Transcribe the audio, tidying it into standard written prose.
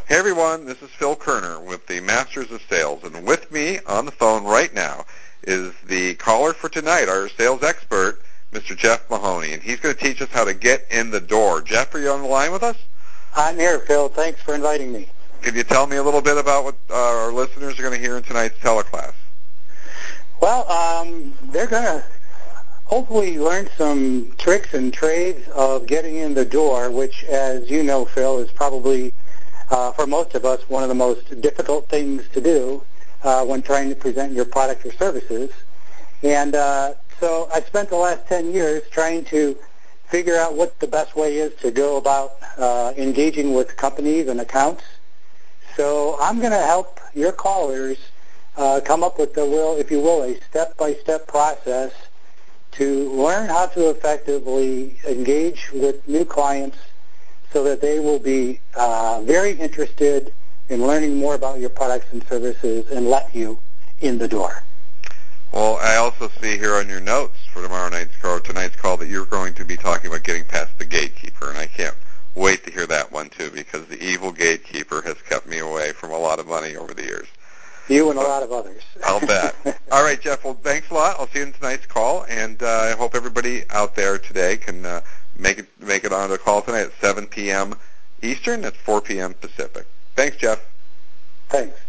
Hey everyone, this is Phil Kerner with the Masters of Sales, and with me on the phone right now is the caller for tonight, our sales expert, Mr. Jeff Mahoney, and he's going to teach us how to get in the door. Jeff, are you on the line with us? I'm here, Phil. Thanks for inviting me. Can you tell me a little bit about what our listeners are going to hear in tonight's teleclass? Well, they're going to hopefully learn some tricks and trades of getting in the door, which, as you know, Phil, is probably, for most of us, one of the most difficult things to do when trying to present your product or services. And so I spent the last 10 years trying to figure out what the best way is to go about engaging with companies and accounts. So I'm going to help your callers come up with, if you will, a step-by-step process to learn how to effectively engage with new clients so that they will be very interested in learning more about your products and services and let you in the door. Well, I also see here on your notes for tonight's call that you're going to be talking about getting past the gatekeeper, and I can't wait to hear that one too, because the evil gatekeeper has kept me away from a lot of money over the years. You and a lot of others. I'll bet. All right, Jeff. Well, thanks a lot. I'll see you in tonight's call, and I hope everybody out there today can make it on the call tonight at 7 p.m. Eastern. That's 4 p.m. Pacific. Thanks, Jeff. Thanks.